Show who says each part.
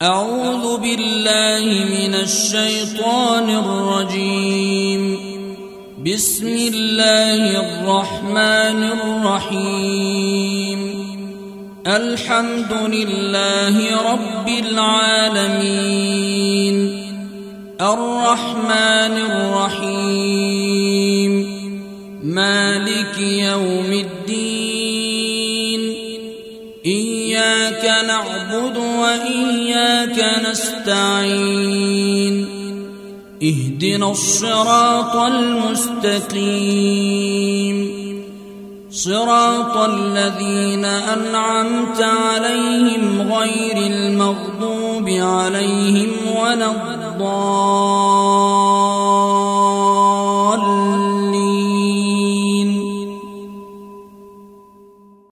Speaker 1: أعوذ بالله من الشيطان الرجيم. بسم الله الرحمن الرحيم. الحمد لله رب العالمين، الرحمن الرحيم، مالك يوم الدين. إياك نعبد وإياك نستعين. اهدنا الصراط المستقيم، صراط الذين أنعمت عليهم غير المغضوب عليهم ولا الضالين.